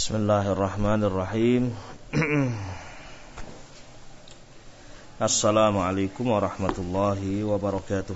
Bismillahirrahmanirrahim. Assalamualaikum warahmatullahi wabarakatuh.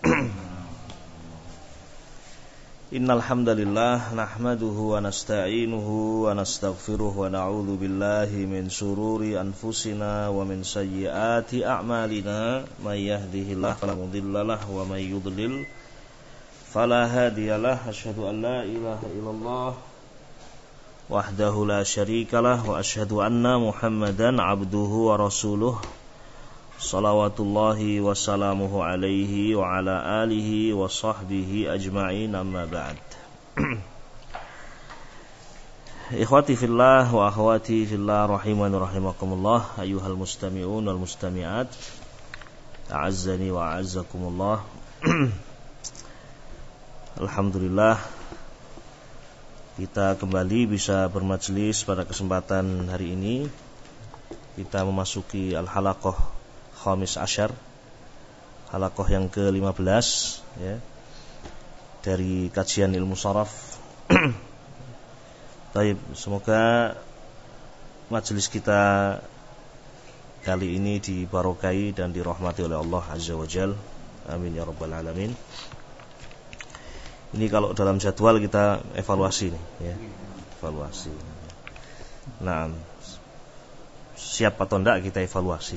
Innal hamdalillah nahmaduhu wa nasta'inuhu wa nastaghfiruh wa na'udzu billahi min shururi anfusina wa min sayyiati a'malina may yahdihillahu fala mudhillalah wa may yudlil fala hadiyalah. Asyhadu an la ilaha illallah wahdahu la syarikalah wa asyhadu anna Muhammadan abduhu wa rasuluh salawatullahi wa salamuhu alaihi wa ala alihi wa sahbihi ajma'in, amma ba'd. Ikhwati fillah wa akhwati fillah rahimani rahimakumullah, ayyuhal mustami'un wal mustami'at, a'azzani wa a'azzakumullah. Alhamdulillah, kita kembali bisa bermajlis pada kesempatan hari ini. Kita memasuki al-halaqah khamis asyar, halaqah yang ke-15 ya, dari kajian ilmu sharaf. Baik, semoga majlis kita kali ini dibarokai dan dirahmati oleh Allah Azza wa Jalla. Amin ya rabbal alamin. Ini kalau dalam jadwal kita evaluasi nih ya. Evaluasi. Nah, siap atau enggak kita evaluasi.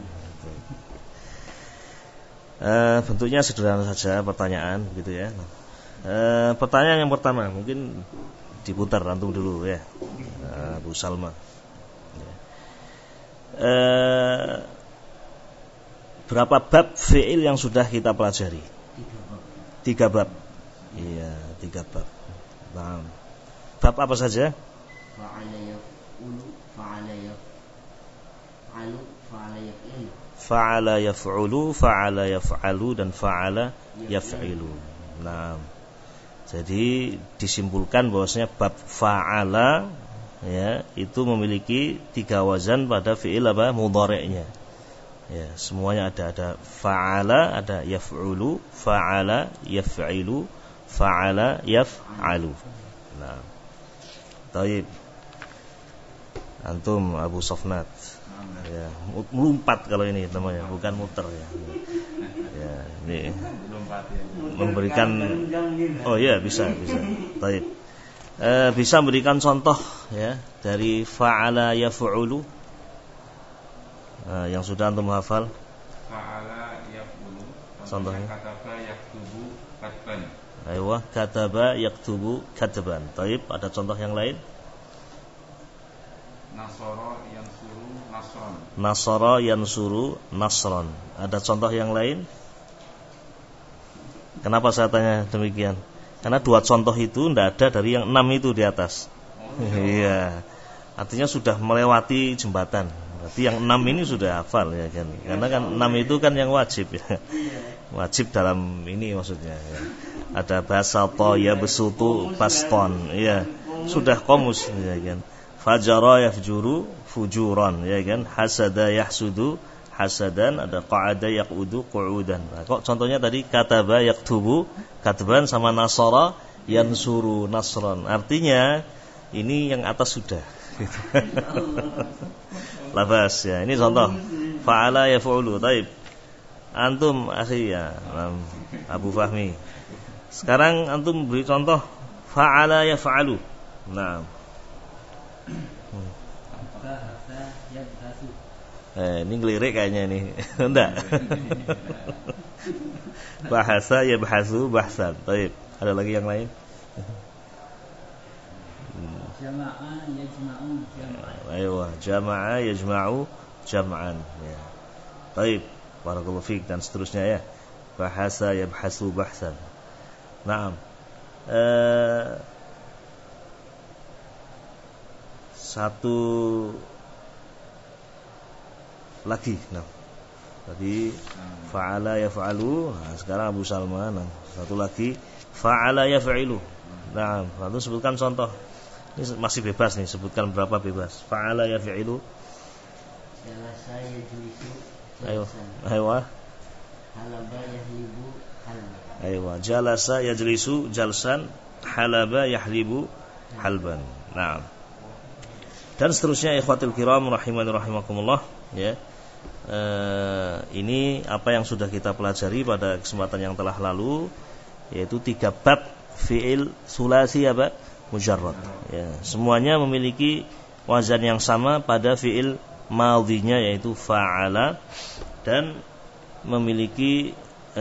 Bentuknya sederhana saja pertanyaan gitu ya. Pertanyaan yang pertama mungkin diputar antum dulu ya. Bu Salma. Berapa bab fi'il yang sudah kita pelajari? 3 bab. Iya, 3 bab. Paham. Bab apa saja? Fa'ala yaf'ulu, fa'ala yaf'alu, fa'ala yaf'ilu. Fa'ala yaf'ulu, fa'ala yaf'alu, dan fa'ala yaf'ilu. Nah, jadi disimpulkan bahwasanya bab fa'ala ya, itu memiliki 3 wazan pada fi'il apa? Mudhari'nya. Ya, semuanya ada fa'ala, ada yaf'ulu, fa'ala yaf'ilu, fa'ala yaf'alu. Nah, taib. Antum Abu Sofnat ya, melumpat kalau ini namanya, bukan muter ya. Ya, ini memberikan, oh ya, bisa. Taib. Bisa memberikan contoh ya dari fa'ala yaf'ulu. Yang sudah antum hafal. Fa'ala yaf'ulu. Contohnya kataba yaktubu katban. Aywa, kataba yaktubu katban. Taib, ada contoh yang lain? Nasara yansuru nasron. Nasara yansuru nasron. Ada contoh yang lain? Kenapa saya tanya demikian? Karena 2 contoh itu tidak ada dari yang 6 itu di atas. Iya. Artinya sudah melewati jembatan. Berarti yang 6 ini sudah hafal ya kan. Karena kan 6 itu kan yang wajib ya. Wajib dalam ini maksudnya ya. Ada basata yabsutu baston ya. Sudah komus ya kan. Fajara yafjuru fujuran ya kan. Hasada yahsudu hasadan, ada qa'ada yaqudu qu'udan. Nah, kok contohnya tadi kataba yaktubu katban sama nasara yansuru nasran. Artinya ini yang atas sudah gitu. Labas ya. Ini contoh fa'ala yaf'ulu. Taib. Antum akhi ya, Abu Fahmi. Sekarang antum beri contoh fa'ala yaf'alu. Nah. Ini ngelirik kayaknya nih. Enggak. Bahasa yabhasu bahsan. Taib. Ada lagi yang lain? Jama'a yajma'u jam'an. Aywa, jama'a yajma'u jam'an ya. Baik, barakallahu fiik, dan seterusnya ya. Bahasa yabhasu bahsan. Naam. Satu lagi. Nah. Tadi fa'ala yaf'alu. Nah, sekarang Abu Salma. Nah, satu lagi fa'ala yaf'ilu. Nah, lalu sebutkan contoh. Ini masih bebas nih, sebutkan berapa bebas. Fa'ala yaf'ilu. Jalasa yajlisu. Aywa. Halaba yahlibu halban. Aywa, jalasa yajlisu jalsan, halaba yahlibu halban. Naam. Dan seterusnya ikhwatul kiram rahimani rahimakumullah, ya. Ini apa yang sudah kita pelajari pada kesempatan yang telah lalu, yaitu 3 bab fi'il sulasi apa? Mujarrad. Ya, semuanya memiliki wazan yang sama pada fi'il madhinya, yaitu fa'ala, dan memiliki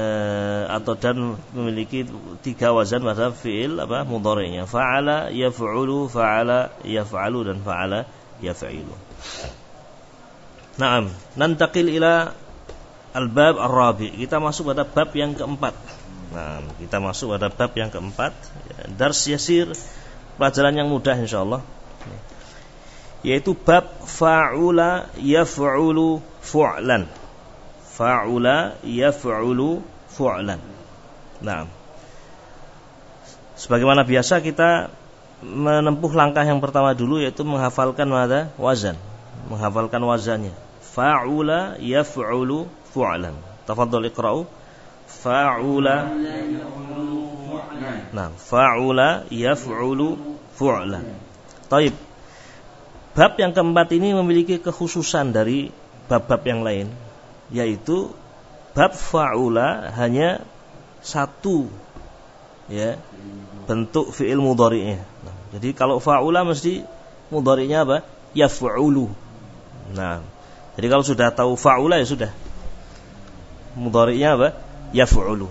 memiliki 3 wazan pada fi'il apa? Mudhari'nya. Fa'ala yaf'ulu, fa'ala yaf'alu, dan fa'ala yaf'ilu. Naam, nantaqil ila al-bab ar-rabi'. Kita masuk pada bab yang keempat. Nah, kita masuk pada bab yang keempat, dars yasir, pelajaran yang mudah insyaallah, yaitu bab fa'ula yaf'ulu fu'lan. Fa'ula yaf'ulu fu'lan. Nah, sebagaimana biasa kita menempuh langkah yang pertama dulu, yaitu menghafalkan wazan, menghafalkan wazannya. Fa'ula yaf'ulu fu'lan. Tafadhal iqra'u. Fa'ula. Nah, fa'ula yaf'ulu fu'lan. Taib. Bab yang keempat ini memiliki kekhususan dari bab-bab yang lain, yaitu bab fa'ula hanya 1, ya, bentuk fi'il mudhari'nya. Nah, jadi kalau fa'ula mesti mudhari'nya apa? Yaf'ulu. Nah, jadi kalau sudah tahu fa'ula ya sudah, mudhari'nya apa? Yaf'ulu.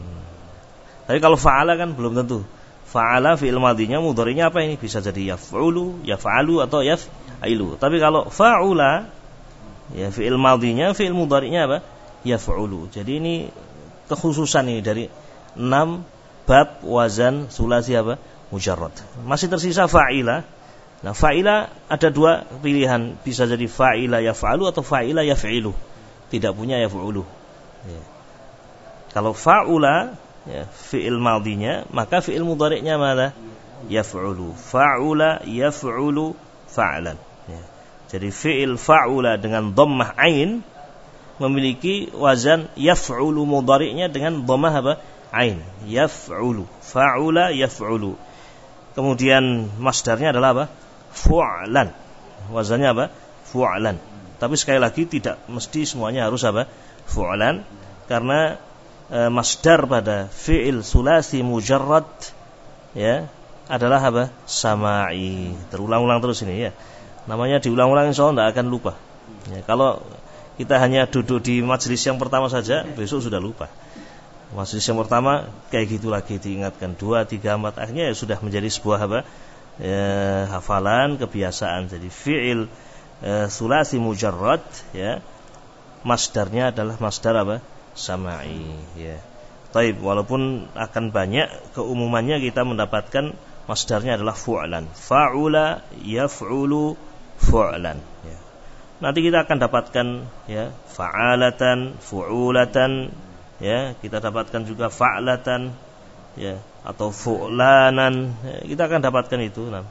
Tapi kalau fa'ala kan belum tentu. Fa'ala fi'il madhinya mudhari'nya apa ini? Bisa jadi yaf'ulu, yaf'alu, atau yaf'ilu. Tapi kalau fa'ula, ya, fi'il madhinya, fi'il mudhari'nya apa? Yaf'ulu. Jadi ini kekhususan ini dari 6 bab wazan sulasi apa? Mujarrad. Masih tersisa fa'ila. Nah, fa'ila ada 2 pilihan, bisa jadi fa'ila yaf'alu atau fa'ila yaf'ilu. Tidak punya yaf'ulu. Ya. Kalau fa'ula, ya, fi'il madhinya, maka fi'il mudhari'nya mana? Yaf'ulu. Fa'ula yaf'ulu fa'lan. Ya. Jadi fi'il fa'ula dengan dhammah ain memiliki wazan yaf'ulu, mudhari'nya dengan dhammah apa? Ain. Yaf'ulu. Fa'ula yaf'ulu. Kemudian masdarnya adalah apa? Fu'lan. Wazannya apa? Fu'lan. Tapi sekali lagi tidak mesti semuanya harus apa? Fu'lan, karena masdar pada fi'il sulasi mujarrad, ya, adalah apa? Sama'i. Terulang-ulang terus ini, ya. Namanya diulang-ulang insyaallah tidak akan lupa. Ya, kalau kita hanya duduk di majelis yang pertama saja, besok sudah lupa. Majelis yang pertama kayak gitu lagi diingatkan 2, 3, 4, akhirnya ya sudah menjadi sebuah apa? Hafalan, kebiasaan. Jadi fi'il sulasi mujarrad, ya, masdarnya adalah masdar apa? Sama'i, ya. Taib, walaupun akan banyak keumumannya kita mendapatkan masdarnya adalah fu'lan. Fa'ula yaf'ulu fu'lan, ya. Nanti kita akan dapatkan, ya, fa'alatan, fu'ulatan, ya, kita dapatkan juga fa'latan, ya, atau fu'lanan, ya, kita akan dapatkan itu. Nah,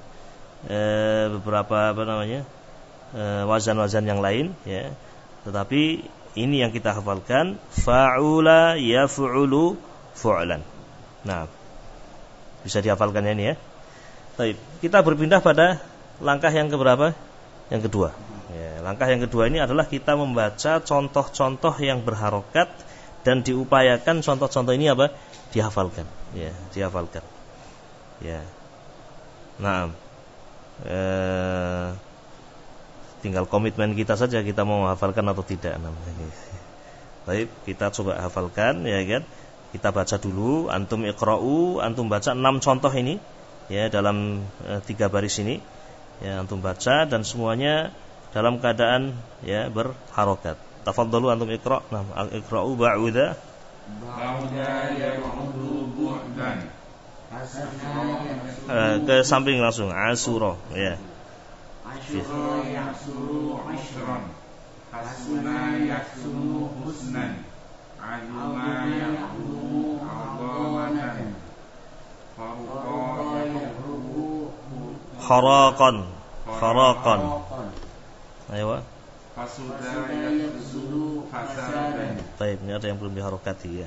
beberapa wazan-wazan yang lain, ya. Tetapi ini yang kita hafalkan, fa'ula yaf'ulu fu'lan. Nah, bisa dihafalkan ini, ya. Baik, kita berpindah pada langkah yang keberapa? Yang kedua. Ya, langkah yang kedua ini adalah kita membaca contoh-contoh yang berharokat dan diupayakan contoh-contoh ini apa? Dihafalkan. Ya, dihafalkan. Ya. Nah, tinggal komitmen kita saja, kita mau hafalkan atau tidak. Baik, kita coba hafalkan, ya kan? Kita baca dulu, antum iqra'u, antum baca 6 contoh ini, ya, dalam 3 baris ini, ya, antum baca dan semuanya dalam keadaan, ya, berharokat. Tafadhalu antum iqra'. Nah, iqra'u ba'udha. Ba'udha ya'udu bu'dan. Ke samping langsung, asura, ya. Asyura ya'suru ashran. Hasuna ya'sunu husnan. Azuma ya'udu azamatan. Faruqa ya'udu kharaqan. Kharaqan. Ayo. Fasuda ya'udu fasadan. Baik, ini ada yang belum diharokati, ya.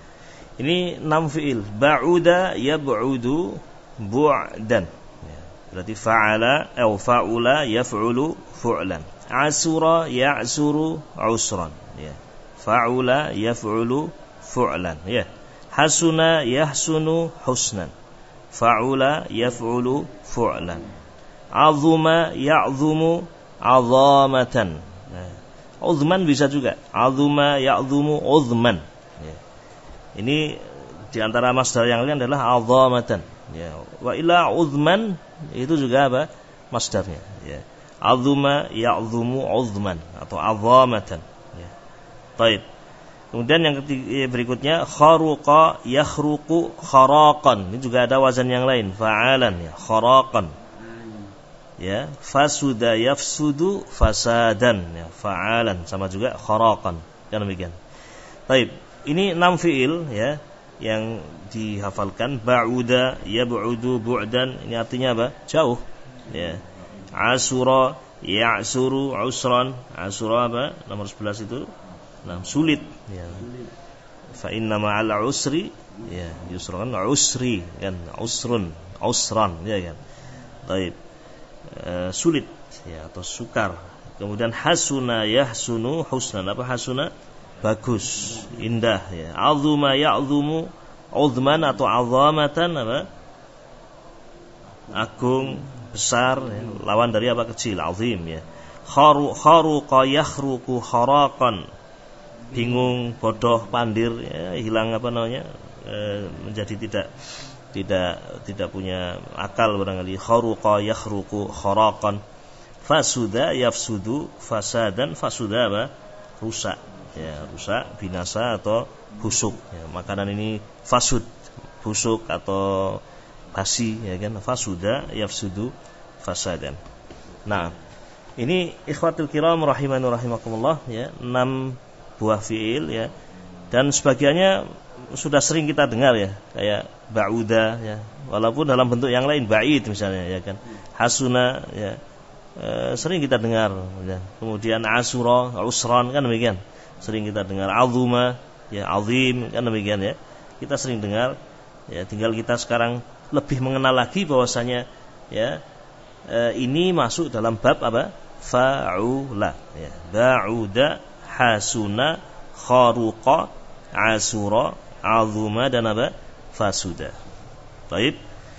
Ini 6 fi'il. Ba'uda yab'udu bu'dan. Berarti fa'ala atau fa'ula yaf'ulu fu'lan. Asura ya'suru usran, ya. Fa'ula yaf'ulu fu'lan, ya. Hasuna yahsunu husnan. Fa'ula yaf'ulu fu'lan. Azuma ya'zumu azamatan. Nah, uzman bisa juga. Azuma ya'zumu uzman, ya. Ini di antara masdar yang lain adalah azamatan, ya. Wa ila uzman itu juga apa? Masdarnya, ya. Azuma ya'zumu uzman atau azamatan, ya. Baik. Kemudian yang ketiga, berikutnya kharuqa yakhruqu kharaqan. Ini juga ada wazan yang lain, fa'alan, ya, kharaqan. Ya, fasuda yafsudu fasadan, ya, fa'alan sama juga kharaqan. Kan demikian. Baik, ini 6 fiil, ya, yang dihafalkan. Ba'uda yab'udu bu'dan, ini artinya apa? Jauh, ya. Asura ya'suru usran. Asura apa? Nomor 11 itu. Nah, sulit, ya. Fa inna ma'al usri, ya, yusran, usri, kan, usrun, usran, ya kan. Baik. Sulit, ya, atau sukar. Kemudian hasuna yahsunu husnan. Apa hasuna? Bagus, indah, ya. Azuma ya'zumu uzman atau azamatan, apa? Agung, besar, ya. Lawan dari apa? Kecil, azim, ya. Kharuqa yakhruqu kharaqan. Bingung, bodoh, pandir, ya, hilang apa namanya, menjadi tidak punya akal barangkali. Kharuqa yakhruqu kharaqan. Fasuda yafsudu fasadan. Fasuda apa? Rusak, ya, rusak, binasa atau busuk, ya. Makanan ini fasud, busuk atau basi, ya kan. Fasuda yafsudu fasadan. Nah, ini ikhwatul kiram rahimani rahimakumullah, ya, 6 buah fiil, ya. Dan sebagiannya sudah sering kita dengar, ya, kayak ba'uda, ya, walaupun dalam bentuk yang lain, ba'id misalnya, ya kan. Hasuna, ya, sering kita dengar, ya. Kemudian asura, usran, kan demikian, sering kita dengar. Azuma, ya, azim, kan demikian, ya. Kita sering dengar, ya. Tinggal kita sekarang lebih mengenal lagi bahwasanya, ya, ini masuk dalam bab apa? Fa'ula, ya. Ba'uda, hasuna, kharuqa, asura, azuma, dan apa? Fasuda. Baik.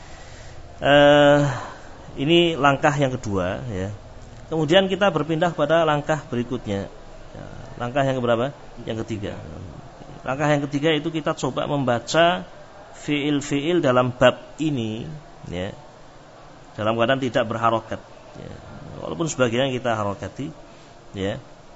Ini langkah yang kedua, ya. Kemudian kita berpindah pada langkah berikutnya, ya. Langkah yang keberapa? Yang ketiga. Langkah yang ketiga itu kita coba membaca fiil-fiil dalam bab ini, ya, dalam keadaan tidak berharokat, ya. Walaupun sebagian kita harokati, ya.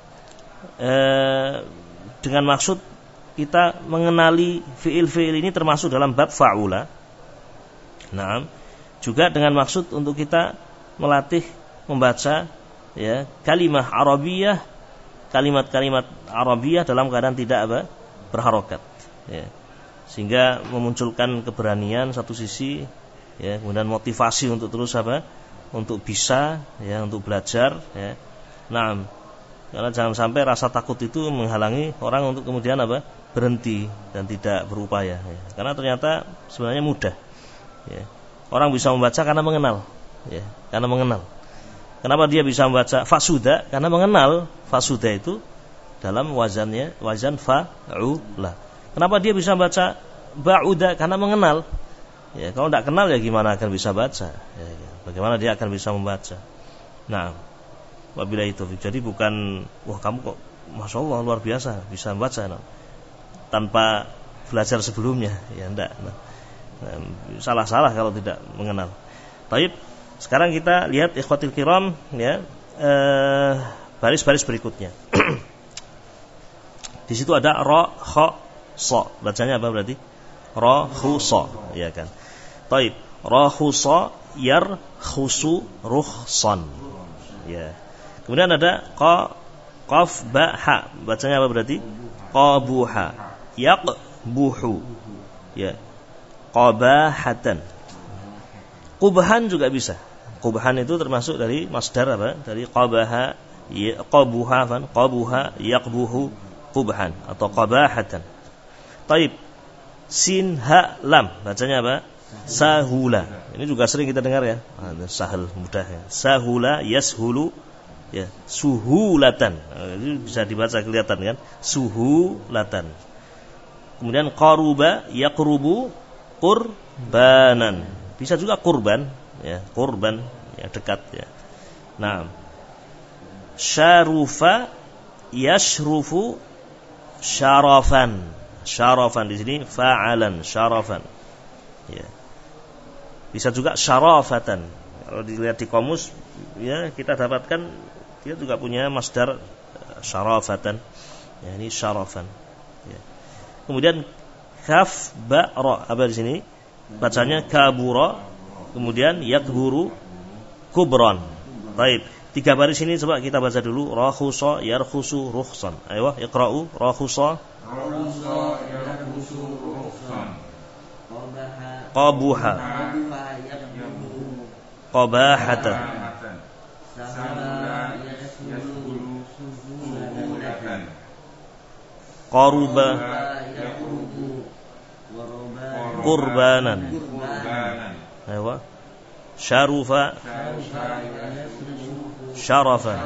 Dengan maksud kita mengenali fiil-fiil ini termasuk dalam bab fa'ula. Nah, juga dengan maksud untuk kita melatih membaca, ya, kalimah Arabiyah, kalimat-kalimat Arabiyah dalam keadaan tidak apa? Berharokat, ya. Sehingga memunculkan keberanian satu sisi, ya, kemudian motivasi untuk terus apa? Untuk bisa, ya, untuk belajar, ya. Nah, karena jangan sampai rasa takut itu menghalangi orang untuk kemudian apa? Berhenti dan tidak berupaya, ya. Karena ternyata sebenarnya mudah, ya. Orang bisa membaca karena mengenal, ya, karena mengenal. Kenapa dia bisa membaca fasuda? Karena mengenal fasuda itu dalam wazannya, wazan fa'ula. Kenapa dia bisa membaca ba'uda? Karena mengenal, ya. Kalau tidak kenal, ya gimana akan bisa baca, ya. Bagaimana dia akan bisa membaca? Nah, wabillahi taufik. Jadi bukan, wah kamu kok Masya Allah luar biasa bisa membaca, no, tanpa belajar sebelumnya, ya enggak, no. Salah-salah kalau tidak mengenal. Baik, sekarang kita lihat ikhwatil kiram, ya, baris-baris berikutnya. Di situ ada ra, kha, sa. Bacanya apa berarti? Ra, khu, sa, ya kan. Baik, ra, khu, sa, yar, khusu, ruhsan, ya. Kemudian ada qa, qaf, ba, ha. Bacanya apa berarti? Qabuha, yaqbuhu, ya. Qabahatan. Qubhan juga bisa. Qubhan itu termasuk dari masdar apa? Dari qabaha, ya, qabuha, qabuha, yaqbuhu, qubhan atau qabahatan. Taib. Sin, ha, lam. Bacanya apa? Sahula. Ini juga sering kita dengar ya. Sahal mudah ya. Sahula yashulu ya, suhulatan. Ini bisa dibaca kelihatan kan? Suhulatan. Kemudian qaruba yaqrubu qurbanan. Bisa juga kurban ya, kurban ya, dekat ya. Nah, syarufa yashrufu syarafan. Syarafan di sini fa'alan syarafan. Ya. Bisa juga syarafatan. Kalau dilihat di kamus ya, kita dapatkan dia juga punya masdar syarafatan. Ya, ini syarafan. Ya. Kemudian kaf ba ra, apa di sini? Bacanya kabura, kemudian yakburu kubran. Baik, 3 baris ini coba kita baca dulu. Rakhusa yarkhusu rukhsan. Ayo iqra'u. Rakhusa yarkhusu rukhsan. Qabuha qabahata. Qaruba qurbanan. Ayo. Syarufa syarafan.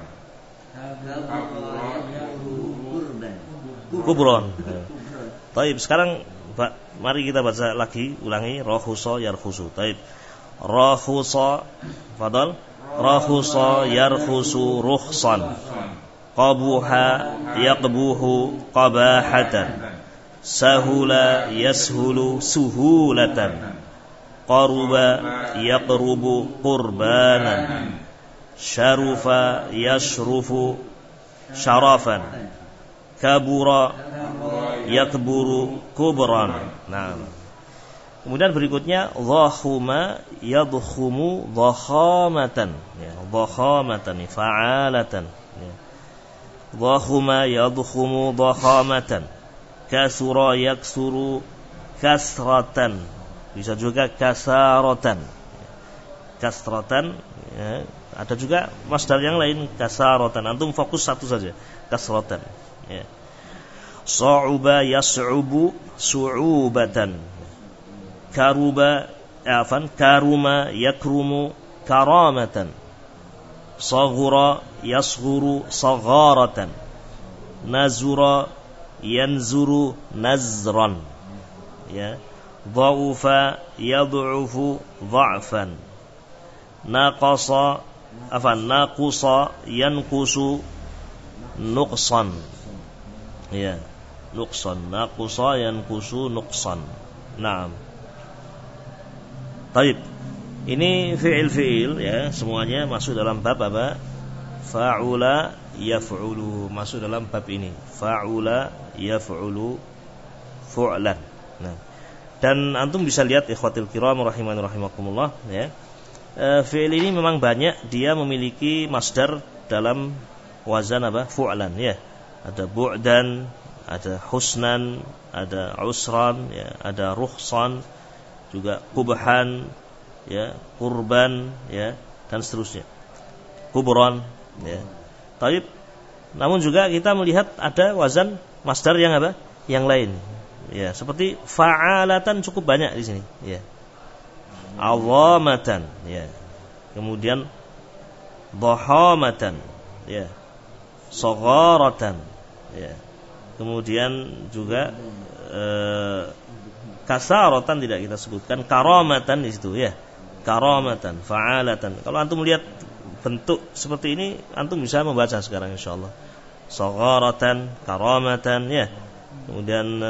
Kubron. Baik, sekarang mari kita baca lagi, ulangi. Rakhusa yarkhusu. Baik. Rakhusa, fadal. Rakhusa yarkhusu rukhsan. Qabuha yaqbuhu qabahatan. Sahula yashulu suhulatan. Qaruba yaqrubu qurbanan. Syarufa yashrufu syarafan. Kabura yakburu kubran. Nah, kemudian berikutnya dhahuma yadkhumu dhakhamatan. Ya, dhakhamatan fa'alatan. Ya. Dhahuma yadkhumu dhakhamatan. Kasura yaksuru kasratan. Bisa juga kasaratan. Kasratan ya. Ada juga masdar yang lain kasaratan. Antum fokus satu saja, kasratan ya. Sa'uba yas'ubu su'ubatan. Karuba karuma yakrumu karamatan. Saghura yasghuru sagharatan. Nazura yanzuru nazran ya. Dha'ufa yad'ufu dha'fan. Naqusa yanqusu nuqsan ya. Nuqsan, naqusa yanqusu nuqsan. Naam. Baik. Ini fi'il ya, semuanya masuk dalam bab apa? Fa'ula yaf'ulu, masuk dalam bab ini. Fa'ula yaf'ulu fu'lan. Nah, dan antum bisa lihat ikhwatil kiram rahimani rahimakumullah ya. Fi'il ini memang banyak dia memiliki masdar dalam wazan apa? Fu'lan ya. Ada bu'dan, ada husnan, ada usran ya, ada rukhsan, juga kubhan ya, kurban ya, dan seterusnya. Kubran ya. Taib. Namun juga kita melihat ada wazan masdar yang apa? Yang lain. Ya, seperti fa'alatan cukup banyak di sini ya. Awamatan ya. Kemudian dhahamatan ya. Sagharatan ya. Kemudian juga kasaratan tidak kita sebutkan, karamatan di situ ya. Karamatan, fa'alatan. Kalau antum lihat bentuk seperti ini, antum bisa membaca sekarang insyaallah. Sagharatan, karamatan ya. Kemudian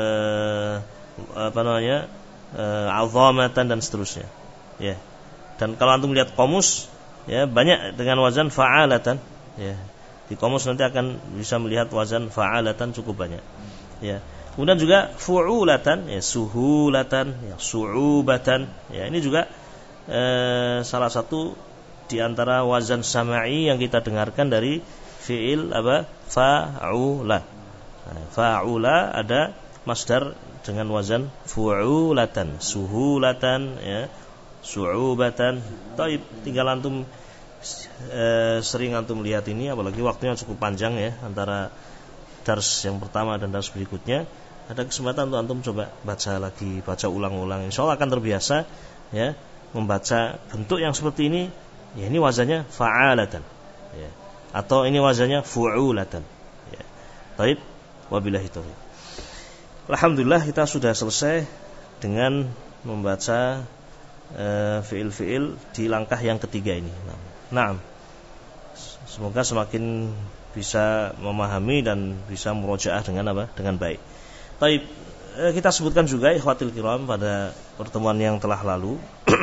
azamatan dan seterusnya ya. Dan kalau antum lihat kamus ya, banyak dengan wazan fa'alatan ya. Di kamus nanti akan bisa melihat wazan fa'alatan cukup banyak ya. Kemudian juga fu'ulatan ya, suhulatan ya, su'ubatan ya. Ini juga salah satu di antara wazan sama'i yang kita dengarkan dari fi'il apa? Fa'ula. Fa'ula ada masdar dengan wazan fu'ulatan, suhulatan ya, su'ubatan. Taib, tinggal antum sering antum lihat ini, apalagi waktunya cukup panjang ya antara dars yang pertama dan dars berikutnya. ada kesempatan untuk antum coba baca lagi, baca ulang-ulang. Insyaallah akan terbiasa ya membaca bentuk yang seperti ini. Ya, ini wazannya fa'alatan. Ya. Atau ini wazannya fu'ulatan. Ya. Baik, wabillahi taufiq. Alhamdulillah kita sudah selesai dengan membaca fiil-fiil di langkah yang ketiga ini. Nah, semoga semakin bisa memahami dan bisa murojaah dengan apa? Dengan baik. Baik, kita sebutkan juga ikhwatil kiram pada pertemuan yang telah lalu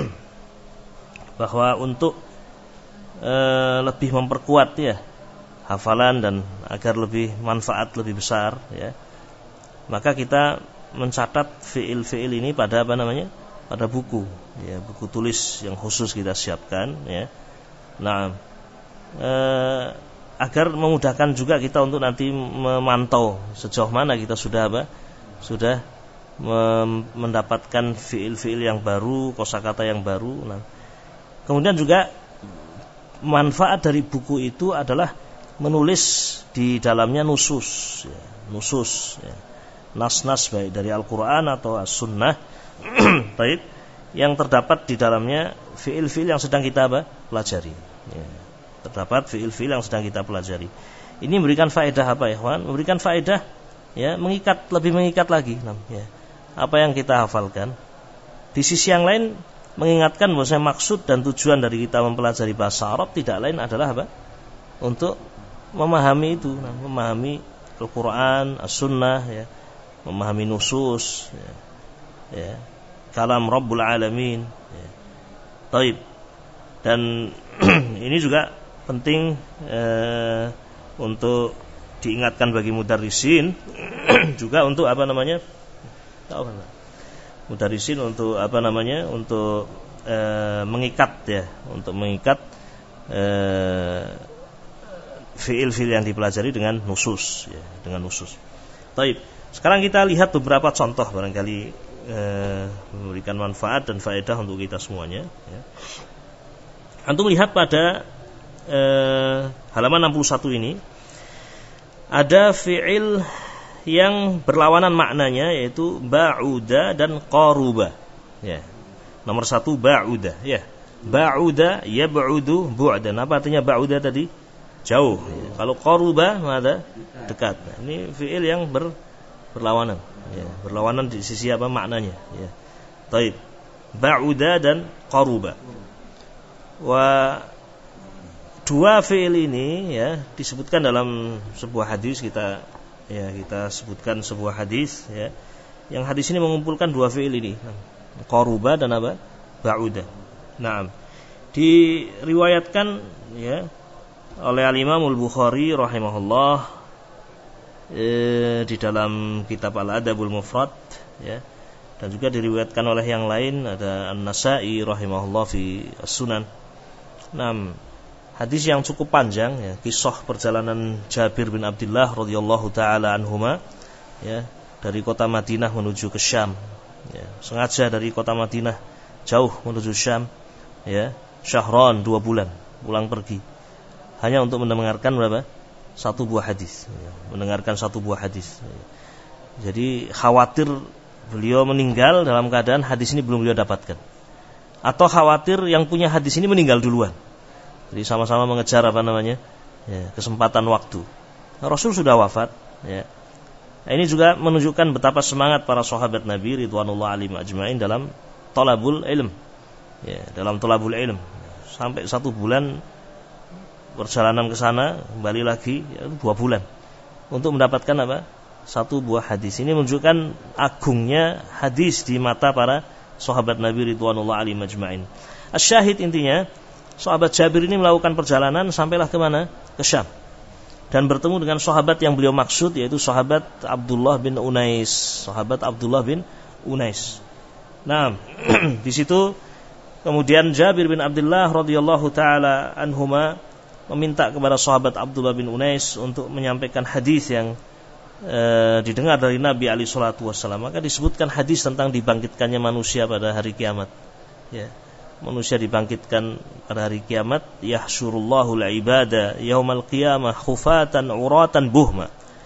bahwa untuk lebih memperkuat ya hafalan dan agar lebih manfaat lebih besar ya, maka kita mencatat fiil-fiil ini pada apa namanya? Pada buku ya, buku tulis yang khusus kita siapkan ya. Nah, agar memudahkan juga kita untuk nanti memantau sejauh mana kita sudah apa? Sudah mendapatkan fiil-fiil yang baru, kosakata yang baru. Nah, kemudian juga manfaat dari buku itu adalah menulis di dalamnya nusus ya, nusus ya. Nas-nas baik dari Al-Quran atau As-Sunnah baik yang terdapat di dalamnya fiil-fiil yang sedang kita apa? Pelajari ya. Terdapat fiil-fiil yang sedang kita pelajari. Ini memberikan faedah apa ya, kawan? Memberikan faedah ya, mengikat, lebih mengikat lagi ya, apa yang kita hafalkan. Di sisi yang lain mengingatkan bahwa maksud dan tujuan dari kita mempelajari bahasa Arab tidak lain adalah apa? Untuk memahami itu, memahami Al-Quran, As-Sunnah ya, memahami nusus ya, kalam Rabbul Alamin ya. Taib. Dan ini juga penting untuk diingatkan bagi mudarrisin juga untuk apa namanya? Tahu kan? Mudarrisin untuk apa namanya? Untuk mengikat ya, untuk mengikat fiil-fiil yang dipelajari dengan nusus ya, dengan nusus. Taib. Sekarang kita lihat beberapa contoh barangkali memberikan manfaat dan faedah untuk kita semuanya ya. Antum lihat pada halaman 61 ini ada fi'il yang berlawanan maknanya, yaitu ba'uda dan qaruba ya. Nomor 1 ba'uda ya. Ba'uda yab'udu bu'dan. Apa artinya ba'uda tadi? Jauh ya. Kalau qaruba ada dekat. Ini fi'il yang berlawanan ya. Berlawanan di sisi apa maknanya ya. Taib. Ba'uda dan qaruba. Dua fi'il ini ya disebutkan dalam sebuah hadis, kita sebutkan sebuah hadis ya. Yang hadis ini mengumpulkan dua fi'il ini, qaruba dan apa? Ba'uda. Nah, diriwayatkan ya oleh Al-Imam Al-Bukhari rahimahullah di dalam kitab Al-Adabul Mufrad ya, dan juga diriwayatkan oleh yang lain, ada An-Nasa'i rahimahullah fi As-Sunan. Nah, hadis yang cukup panjang ya, kisah perjalanan Jabir bin Abdullah radhiyallahu taala anhuma ya, dari kota Madinah menuju ke Syam ya. Sengaja dari kota Madinah jauh menuju Syam ya, syahran 2 bulan pulang pergi hanya untuk mendengarkan berapa? 1 buah hadis ya. Mendengarkan 1 buah hadis ya. Jadi khawatir beliau meninggal dalam keadaan hadis ini belum beliau dapatkan, atau khawatir yang punya hadis ini meninggal duluan. Jadi sama-sama mengejar apa namanya ya, kesempatan waktu. Nah, Rasul sudah wafat ya. Nah, ini juga menunjukkan betapa semangat para sahabat Nabi ridwanullah alaihim ajmain dalam talabul ilm ya, dalam talabul ilm. Sampai 1 bulan perjalanan ke sana, kembali lagi ya, 2 bulan untuk mendapatkan apa? 1 buah hadis. Ini menunjukkan agungnya hadis di mata para sahabat Nabi ridwanullah alaihim ajmain. Asyahid intinya, sahabat Jabir ini melakukan perjalanan sampailah ke mana? Ke Syam. Dan bertemu dengan sahabat yang beliau maksud, yaitu sahabat Abdullah bin Unais. Sahabat Abdullah bin Unais. Nah, di situ kemudian Jabir bin Abdullah radhiyallahu taala anhuma meminta kepada sahabat Abdullah bin Unais untuk menyampaikan hadis yang didengar dari Nabi alaihi salatu wasallam. Maka disebutkan hadis tentang dibangkitkannya manusia pada hari kiamat ya. Manusia dibangkitkan pada hari kiamat, yahsyurullahul ibada yaumal qiyamah khufatan uratan buhma.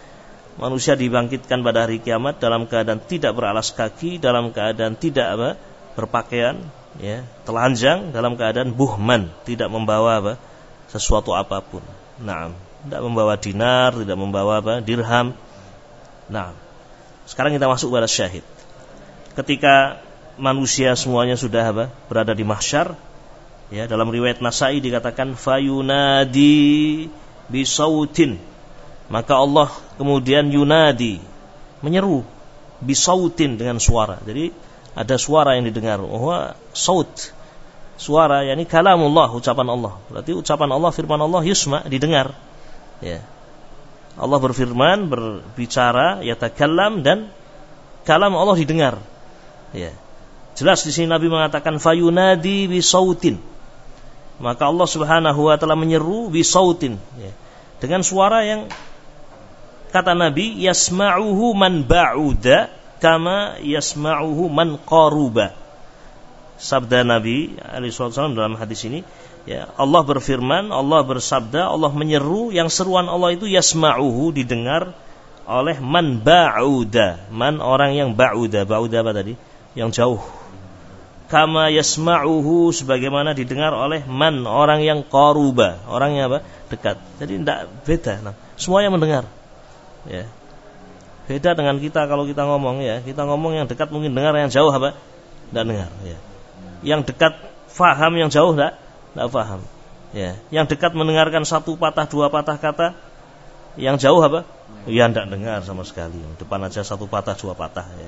manusia dibangkitkan pada hari kiamat dalam keadaan tidak beralas kaki, dalam keadaan tidak berpakaian, ya, telanjang, dalam keadaan buhman, tidak membawa sesuatu apapun. Naam, tidak membawa dinar, tidak membawa dirham. Nah, sekarang kita masuk pada syahid. Ketika manusia semuanya sudah berada di mahsyar, ya, dalam riwayat Nasai dikatakan fayunadi bisautin, maka Allah kemudian yunadi, menyeru, bisautin, dengan suara. Jadi ada suara yang didengar. Saut, suara, yakni kalamullah, ucapan Allah. Berarti ucapan Allah, firman Allah yusma, didengar. Ya. Allah berfirman, berbicara, yatakallam, dan kalam Allah didengar. Ya. Jelas di sini Nabi mengatakan fayunadi bisautin. Maka Allah Subhanahu wa taala menyeru bisautin, ya, dengan suara yang kata Nabi yasma'uhu man ba'uda kama yasma'uhu man qaruba. Sabda Nabi alaihi wasallam dalam hadis ini, ya, Allah berfirman, Allah bersabda, Allah menyeru, yang seruan Allah itu yasma'uhu, didengar oleh man ba'uda. Man, orang yang ba'uda. Ba'uda apa tadi? Yang jauh. Kama yasma'uhu, sebagaimana didengar oleh man, orang yang qaruba, orang yang dekat. Jadi tidak beda. Nah, semuanya mendengar. Ya. Beda dengan kita kalau kita ngomong, ya. Kita ngomong yang dekat mungkin dengar, yang jauh tidak dengar, ya. Yang dekat faham, yang jauh tidak faham. Ya. Yang dekat mendengarkan satu patah, dua patah kata, yang jauh ya tidak dengar sama sekali. Depan aja satu patah, dua patah, ya.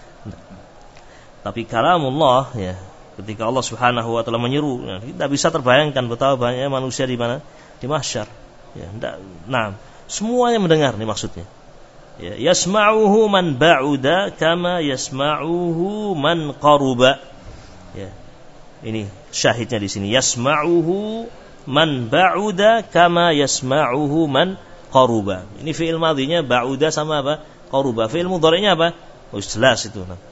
Tapi kalamullah, ya, ketika Allah Subhanahu wa taala menyeru, ya, kita bisa terbayangkan betapa banyaknya manusia di mana? Di mahsyar. Ya, nah, semuanya mendengar nih maksudnya. Ya, yasma'uhu man ba'uda kama yasma'uhu man qaruba. Ya. Ini syahidnya di sini. Yasma'uhu man ba'uda kama yasma'uhu man qaruba. Ini fi'il madhinya ba'uda sama qaruba. Fi'il mudhari'nya jelas itu. Nah.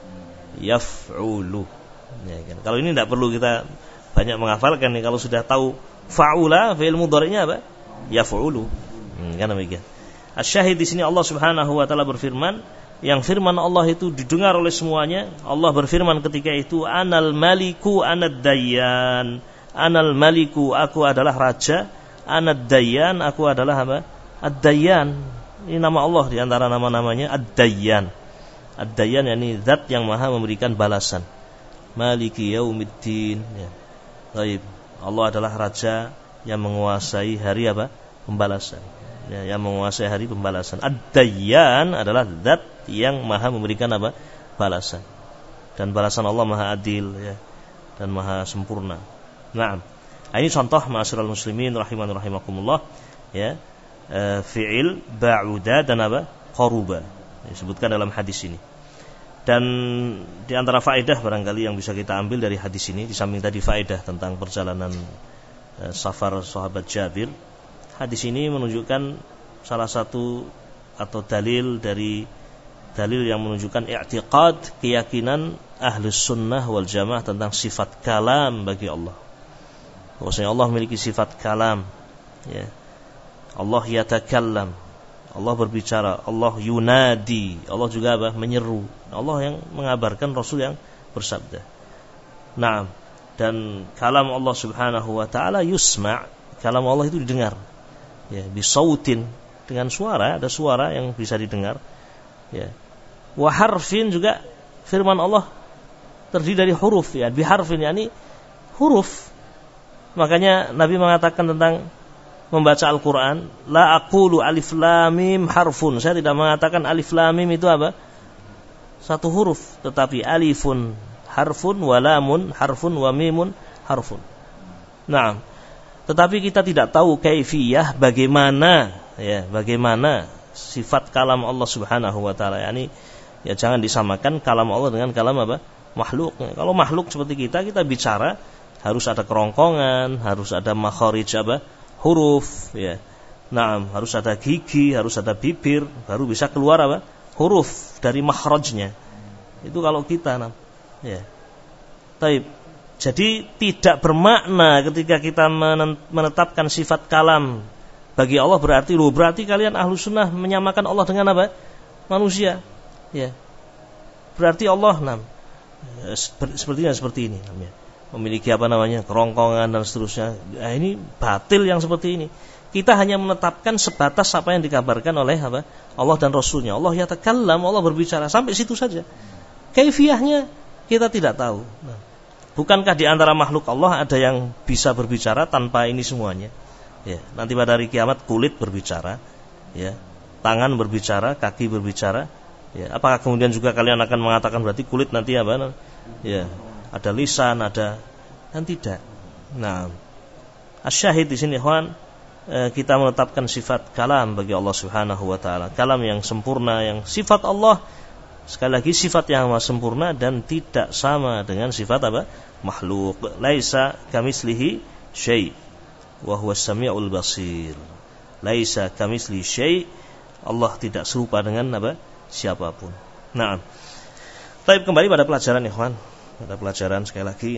Yaf'ulu, ya, kan? Kalau ini tidak perlu kita banyak menghafalkan nih. Kalau sudah tahu fa'ula, fi'il mudhari'nya yaf'ulu, kan demikian. Asy-syahid di sini Allah Subhanahu wa taala berfirman, yang firman Allah itu didengar oleh semuanya. Allah berfirman ketika itu, anal maliku anad dayyan. Anal maliku, aku adalah raja. Anad dayyan, aku adalah ad-dayyan. Ini nama Allah di antara nama-namanya ad-dayyan. Ad-dayyan, yakni zat yang maha memberikan balasan. Maliki yaumiddin, ya. Baik, Allah adalah raja yang menguasai hari pembalasan, ya, yang menguasai hari pembalasan. Ad-dayyan adalah zat yang maha memberikan balasan. Dan balasan Allah maha adil, ya, dan maha sempurna. Nah, ini contoh ma'asyiral muslimin rahiman rahimakumullah, ya, fi'il ba'uda dan qaruba disebutkan dalam hadis ini. Dan di antara faedah barangkali yang bisa kita ambil dari hadis ini, di samping tadi faedah tentang perjalanan safar sahabat Jabir, hadis ini menunjukkan salah satu atau dalil yang menunjukkan i'tiqad, keyakinan ahlus sunnah wal jamaah tentang sifat kalam bagi Allah. Bahwasanya Allah memiliki sifat kalam, ya. Allah yatakallam, Allah berbicara, Allah yunadi, Allah juga menyeru. Allah yang mengabarkan, Rasul yang bersabda. Nah, dan kalam Allah Subhanahu wa taala yusma', kalam Allah itu didengar. Ya, bisautin, dengan suara, ada suara yang bisa didengar. Ya. Wa harfin, juga firman Allah terdiri dari huruf, ya, biharfin, yakni huruf. Makanya Nabi mengatakan tentang membaca Al-Quran, la aqulu alif lam mim harfun. Saya tidak mengatakan alif lam mim itu satu huruf, tetapi alifun harfun wa lamun harfun wa mimun harfun. Nah, tetapi kita tidak tahu kaifiyah, bagaimana sifat kalam Allah Subhanahu wa taala. Yani, ya, jangan disamakan kalam Allah dengan kalam makhluk. Kalau makhluk seperti kita bicara harus ada kerongkongan, harus ada makharij huruf, ya. Nah, harus ada gigi, harus ada bibir, baru bisa keluar huruf dari makhrajnya. Itu kalau kita, ya. Taib. Jadi tidak bermakna ketika kita menetapkan sifat kalam bagi Allah berarti kalian Ahlus Sunnah menyamakan Allah dengan apa? Manusia. Ya. Berarti Allah seperti ini namanya. Memiliki kerongkongan dan seterusnya. Nah, ini batil yang seperti ini. Kita hanya menetapkan sebatas apa yang dikabarkan oleh Allah dan Rasulnya. Allah yatakallam, Allah berbicara, sampai situ saja. Kaifiyahnya kita tidak tahu. Bukankah di antara makhluk Allah ada yang bisa berbicara tanpa ini semuanya? Ya, nanti pada hari kiamat kulit berbicara, ya, tangan berbicara, kaki berbicara. Ya, apakah kemudian juga kalian akan mengatakan berarti kulit nanti ya, ada lisan, ada, kan tidak. Nah, asyahid di sini, ikhwan, kita menetapkan sifat kalam bagi Allah Subhanahu wa taala. Kalam yang sempurna, yang sifat Allah sekali lagi sifat yang sempurna dan tidak sama dengan sifat makhluk. Laisa kamitslihi syai' wa huwas samiul basir. Laisa kamitslihi syai', Allah tidak serupa dengan siapapun. Nah, baik, kembali pada pelajaran, ikhwan. Pada pelajaran sekali lagi,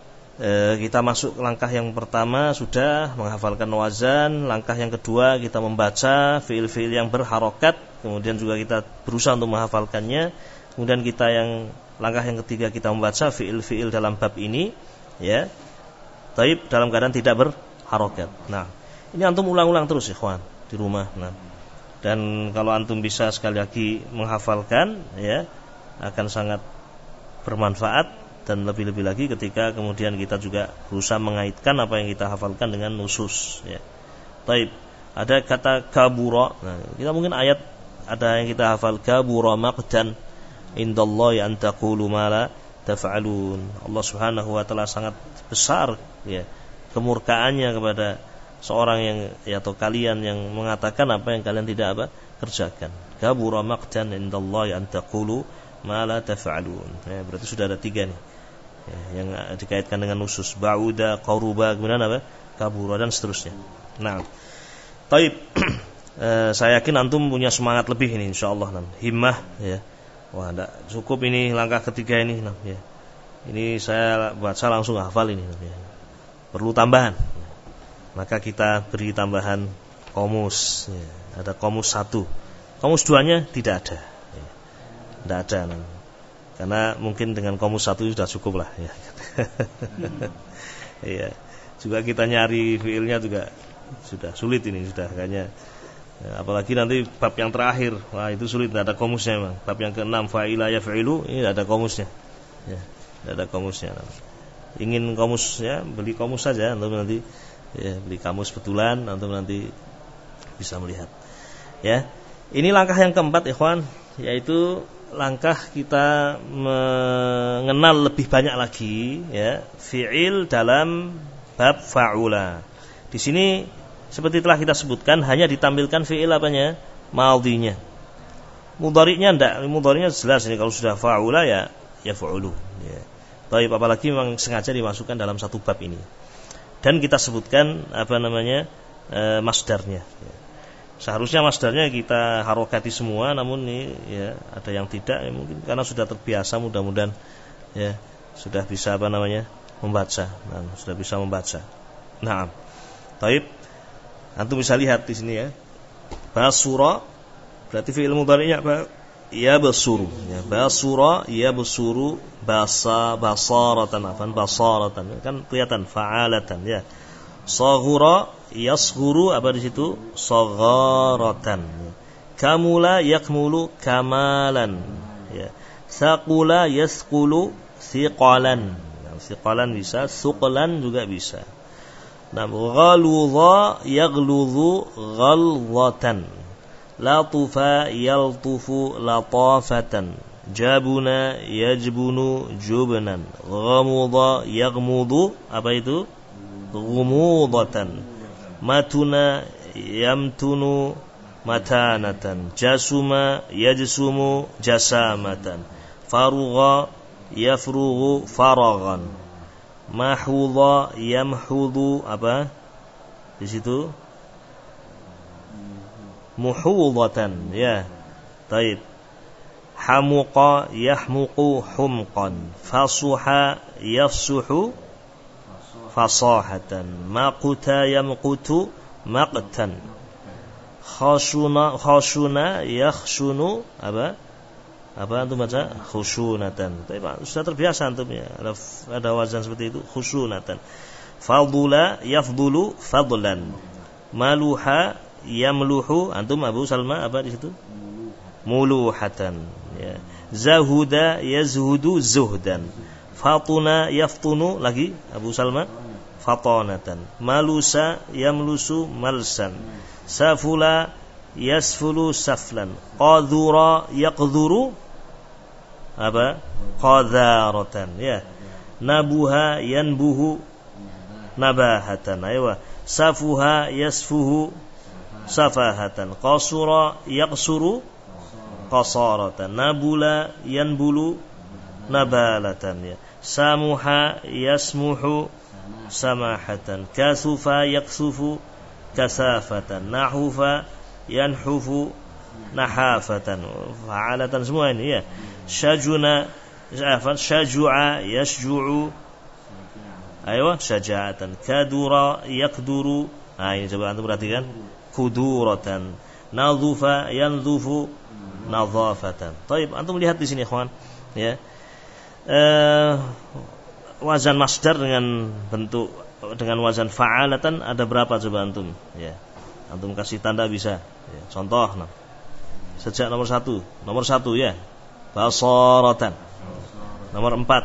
kita masuk langkah yang pertama sudah menghafalkan wazan. Langkah yang kedua kita membaca fiil-fiil yang berharokat. Kemudian juga kita berusaha untuk menghafalkannya. Kemudian langkah yang ketiga kita membaca fiil-fiil dalam bab ini, ya. Taib dalam keadaan tidak berharokat. Nah, ini antum ulang-ulang terus, ikhwan, di rumah. Nah, dan kalau antum bisa sekali lagi menghafalkan, ya, akan sangat bermanfaat. Dan lebih-lebih lagi ketika kemudian kita juga berusaha mengaitkan apa yang kita hafalkan dengan nusus, ya. Taib, ada kata kabura. Nah, kita mungkin ayat ada yang kita hafal, kabura maqtan indallahi an taqulu ma la taf'alun. Allah Subhanahu wa taala sangat besar, ya, kemurkaannya kepada seorang yang, ya, atau kalian yang mengatakan apa yang kalian tidak kerjakan. Kabura maqtan indallahi an taqulu ma la taf'alun. Ya, berarti sudah ada 3 nih, ya, yang dikaitkan dengan nusus. Ba'uda, qaruba, kemudian kabura, dan seterusnya. Nah, taib. Saya yakin antum punya semangat lebih ini, insyaallah, himmah, ya. Wah, enggak cukup ini langkah ketiga ini, ya. Ini saya baca langsung hafal ini, ya. Perlu tambahan. Maka kita beri tambahan komus, ya. Ada komus 1. Komus 2-nya tidak ada. Ya. Tidak ada. Karena mungkin dengan komus 1 sudah cukup lah, ya. Iya. Juga kita nyari fiilnya juga sudah sulit ini, sudah kayaknya. Ya, apalagi nanti bab yang terakhir, wah itu sulit, tidak ada komusnya memang. Bab yang ke-6, fa'ila yaf'ilu, ini tidak ada komusnya, ya, tidak ada komusnya. Ingin komus, ya, beli komus saja, antum nanti, ya, beli kamus betulan, antum nanti bisa melihat. Ya, ini langkah yang keempat, ikhwan, yaitu langkah kita mengenal lebih banyak lagi, ya, fi'il dalam bab fa'ula. Di sini seperti telah kita sebutkan, hanya ditampilkan fi'il apanya? Madhinya. Mudhari'nya enggak, mudhari'nya jelas ini kalau sudah fa'ula, ya fa'ulu, ya. Baik, apalagi memang sengaja dimasukkan dalam satu bab ini. Dan kita sebutkan masdarnya, ya. Seharusnya masdarnya kita harokati semua, namun ini, ya, ada yang tidak, ya, mungkin karena sudah terbiasa, mudah-mudahan, ya, sudah bisa membaca. Nah, sudah bisa membaca. Nah, baik. Antum bisa lihat di sini, ya. Basura berarti fi'il mudhari'nya apa? Ya basuru, ya. Basura ya basuru, basaratan, basaratan. Kan kelihatan fa'alatan, ya. Saghura yasghuru, apa di situ? Sagharatan. Kamula yakmulu kamalan, ya. Saqula yasqulu siqalan. Siqalan bisa, suqlan juga bisa. Ghaludha yaghludhu ghalzatan. Latufa yaltufu latafatan. Jabuna yajbunu jubnan. Ghamudha yaghmudhu, apa itu? Ghumudatan. Matuna yamtunu matanatan. Jasuma yajsumu jasamatan. Farugha yafrughu faraghan. Mahudha yamhudhu, apa di situ? Muhudatan, ya. Baik. Hamuqa yahmuqu humqan. Fasuha yafsuhu fasahatan. Maquta yamqutu maqtan. khashuna yakhshunu apa antum baca khushunatan. Tapi Pak, sudah terbiasa antum ya. Ada wazan seperti itu, khushunatan. Fadula yafdulu fadlan. Maluha yamluhu, antum Abu Salma apa di situ? Muluhatan ya. Zahuda yazhudu zuhdan. Fatuna yaftunu lagi Abu Salma fatonatan. Malusa yamlusu malsan. Safula yasfulu saflan. Qadhura yaqdhuru apa? Qadharatan ya. Nabuha yanbuhu nabahatan. Aywa. Safuha yasfuhu safahatan. Qasura yaqsuru qasaratan. Nabula yanbulu nabalatan ya. Samuha yasmuhu samahatan. Kasufa yaksufu kasafatan. Nahufa yanhufu nahafatan. Fa'alatan semua ini ya. Syajuna syajua yasju'u aywa syaja'atan. Kadura yakduru. Nah ini coba antum perhatikan. Kuduratan. Nadhufa yandhufu nadhafatan. Baik, antum lihat di sini ikhwan ya. Wazan masdar dengan bentuk dengan wazan fa'alatan ada berapa coba antum ya. Antum kasih tanda bisa ya. Contoh nah. Sejak nomor 1 ya. Basaratan. Nomor 4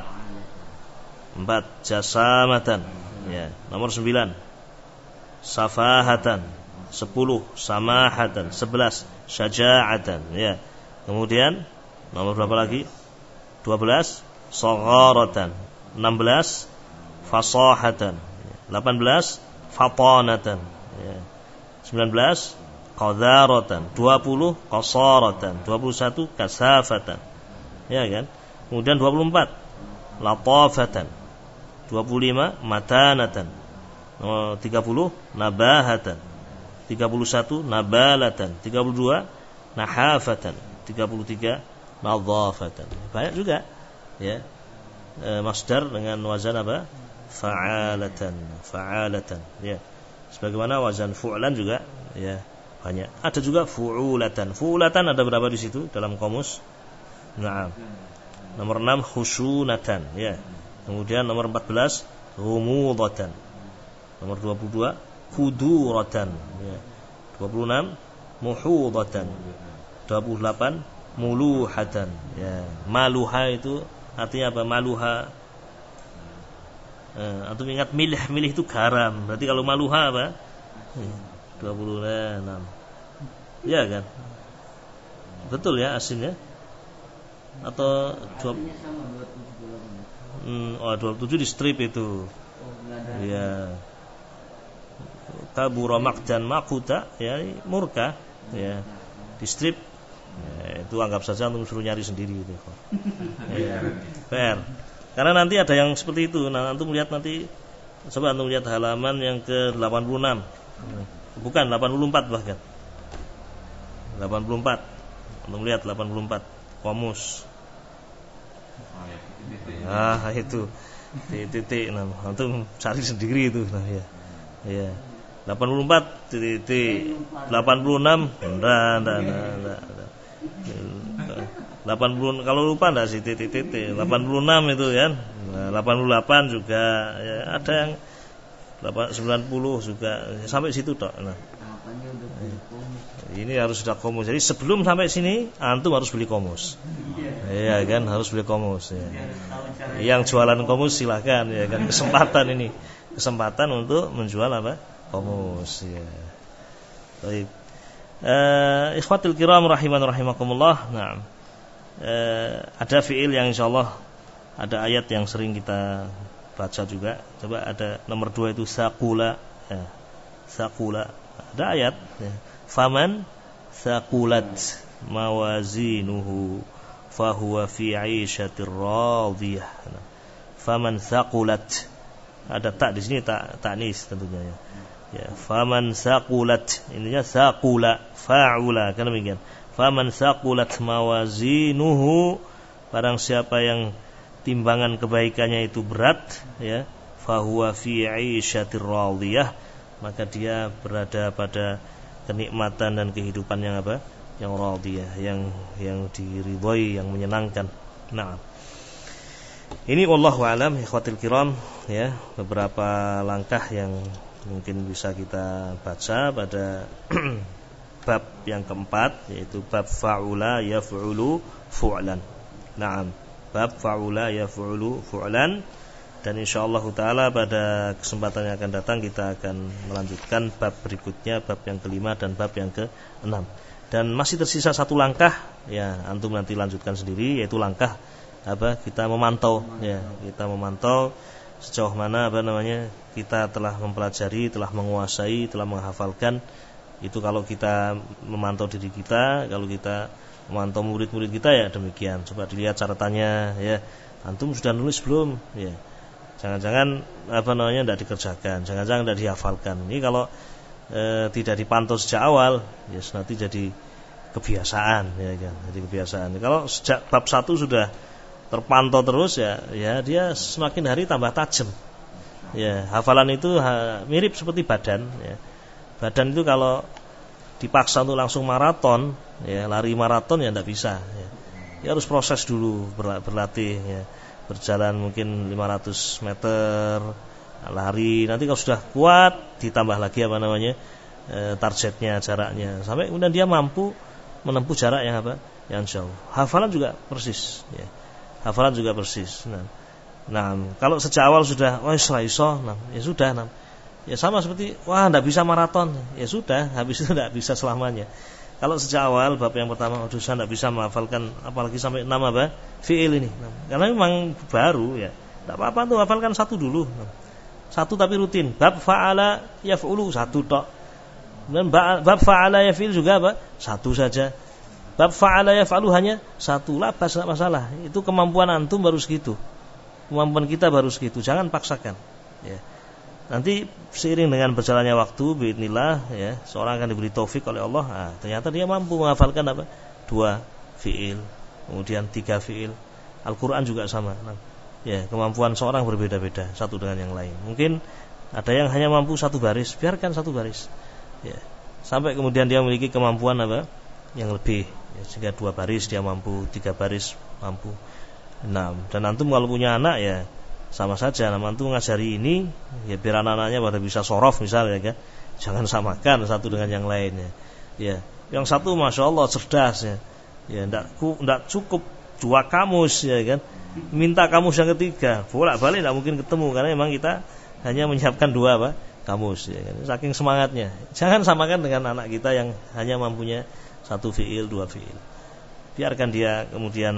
jasamatan ya. Nomor 9 safahatan. 10 samahatan. 11 syaja'atan ya. Kemudian nomor berapa lagi? 12 sagharatan. 16 fasahatan. 18 fatanatan ya. 19 qadharatan. 20 qasaratan. 21 kasafatan ya kan. Kemudian 24 latafatan. 25 matanatan. 30 nabahatan. 31 nabalatan. 32 nahafatan. 33 nadhafatan. Banyak juga ya. Masdar dengan wazan apa? Fa'alatan ya. Sebagaimana wazan fu'lan juga ya banyak. Ada juga fu'ulatan. Fu'ulatan ada berapa di situ dalam kamus? Naam. Nomor 6 khusyunatan ya. Kemudian nomor 14 ghumudatan. Nomor 22 kuduratan ya. 26 muhudatan. 28 muluhatan ya. Maluha itu artinya apa? Maluha antum ingat milih itu garam. Berarti kalau maluha apa? 26 ya kan? Betul ya asinnya? Atau 27 di strip itu ya. Kabura maqtan maquta ya murka ya. Di strip ya, itu anggap saja antum suruh nyari sendiri itu. Ya, fair. Karena nanti ada yang seperti itu. Nah, antum lihat nanti, coba antum lihat halaman yang ke-86. Bukan 84 bahkan. 84. Antum lihat 84 komus. Ah, itu. Titik antum cari sendiri itu nah ya. Ya. 84 titik 86 enggak 80 kalau lupa enggak sih titik-titik 86 itu kan. Nah, 88 juga ya, ada yang 90 juga sampai situ tok. Nah. Ini harus sudah komus. Jadi sebelum sampai sini antum harus beli komus. Iya kan, harus beli komus ya. Yang jualan komus silakan ya kan, kesempatan ini. Kesempatan untuk menjual apa? Komus ya. Baik. Ikhwatul kiram rahimakumullah. Nah. Ada fiil yang insyaallah ada ayat yang sering kita baca juga. Coba ada nomor 2 itu saqula ya. Saqula. Ada ayat ya. Faman saqulat mawazinuhu fahuwa fi 'ishatir radiyah. Faman saqulat ada tak di sini taknis tentunya ya. Ya, faman saqulat ininya saqula fa'ula kan demikian. Faman saqulat mawazinuhu barang siapa yang timbangan kebaikannya itu berat ya, fahuwa fi 'ishatir radiyah maka dia berada pada kenikmatan dan kehidupan yang apa? Yang radiyah, yang diridhoi, yang menyenangkan. Nah, ini wallahu alam ikhwatil kiram ya, beberapa langkah yang mungkin bisa kita baca pada bab yang keempat, yaitu bab fa'ula yaf'ulu fu'lan. Naam, bab fa'ula yaf'ulu fu'lan. Dan insyaallah taala pada kesempatan yang akan datang kita akan melanjutkan bab berikutnya, bab yang kelima dan bab yang ke-6. Dan masih tersisa satu langkah, ya antum nanti lanjutkan sendiri, yaitu langkah kita memantau, ya kita memantau sejauh mana kita telah mempelajari, telah menguasai, telah menghafalkan. Itu kalau kita memantau diri kita, kalau kita memantau murid-murid kita ya demikian. Coba dilihat catatannya, ya antum sudah nulis belum, ya jangan-jangan tidak dikerjakan, jangan-jangan tidak dihafalkan. Ini kalau tidak dipantau sejak awal, ya nanti jadi kebiasaan, ya kan? Jadi kebiasaan. Kalau sejak bab 1 sudah terpantau terus, ya dia semakin hari tambah tajam. Ya, hafalan itu mirip seperti badan. Ya. Badan itu kalau dipaksa untuk langsung maraton, ya lari maraton ya tidak bisa. Ya. Dia harus proses dulu, berlatih. Ya. Berjalan mungkin 500 meter, lari. Nanti kalau sudah kuat, ditambah lagi targetnya, jaraknya, sampai kemudian dia mampu menempuh jarak yang jauh. Hafalan juga persis. Ya. Hafalan juga persis. Nah, kalau sejak awal sudah ya sudah. Ya sama seperti tidak bisa maraton. Ya sudah, habis itu tidak bisa selamanya. Kalau sejak awal bab yang pertama saya tidak bisa menghafalkan apalagi sampai 6 fi'il ini. Karena memang baru ya. Tidak apa-apa tuh, hafalkan 1 dulu. 1 tapi rutin. Bab fa'ala yaf'ulu 1 tok. Dan bab fa'ala yaf'il juga 1 saja. Bab fa'ala yaf'alu hanya 1, labas, tidak masalah. Itu kemampuan antum baru segitu. Kemampuan kita baru segitu. Jangan paksakan. Ya. Nanti seiring dengan berjalannya waktu, biidznillah, ya, seorang akan diberi taufik oleh Allah. Ternyata dia mampu menghafalkan 2 fi'il, kemudian 3 fi'il. Al-Quran juga sama. Ya, kemampuan seorang berbeda-beda satu dengan yang lain. Mungkin ada yang hanya mampu 1 baris, biarkan 1 baris. Ya. Sampai kemudian dia memiliki kemampuan yang lebih. Ya, sehingga 2 baris dia mampu, 3 baris mampu. Nah, dan antum kalau punya anak ya sama saja, antum ngajari ini ya biar anak-anaknya pada bisa sorof misalnya kan. Jangan samakan satu dengan yang lainnya. Ya, yang satu masya Allah cerdas ya. Ya enggak cukup 2 kamus ya kan. Minta kamus yang ketiga, bolak-balik enggak mungkin ketemu karena memang kita hanya menyiapkan 2 kamus ya kan. Saking semangatnya. Jangan samakan dengan anak kita yang hanya mampunya 1 fi'il, 2 fi'il. Biarkan dia kemudian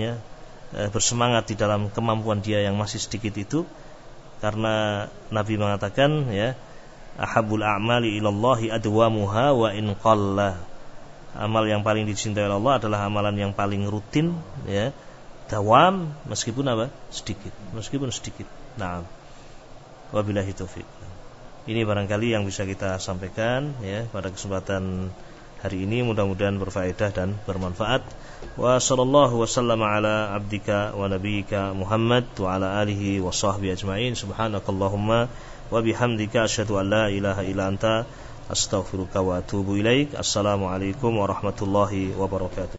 bersemangat di dalam kemampuan dia yang masih sedikit itu, karena Nabi mengatakan ya, ahabul a'mali ilallahi adwamuha wa in qalla. Amal yang paling dicintai oleh Allah adalah amalan yang paling rutin ya, dawam meskipun sedikit. Nah, wabillahi taufik. Ini barangkali yang bisa kita sampaikan ya pada kesempatan hari ini, mudah-mudahan berfaedah dan bermanfaat. Wa sallallahu wasallama ala abdika wa nabiyyika Muhammad wa ala alihi wa sahbihi ajma'in. Subhanakallahumma wa bihamdika asyhadu an la ilaha illa anta astaghfiruka wa atubu ilaik. Assalamualaikum warahmatullahi wabarakatuh.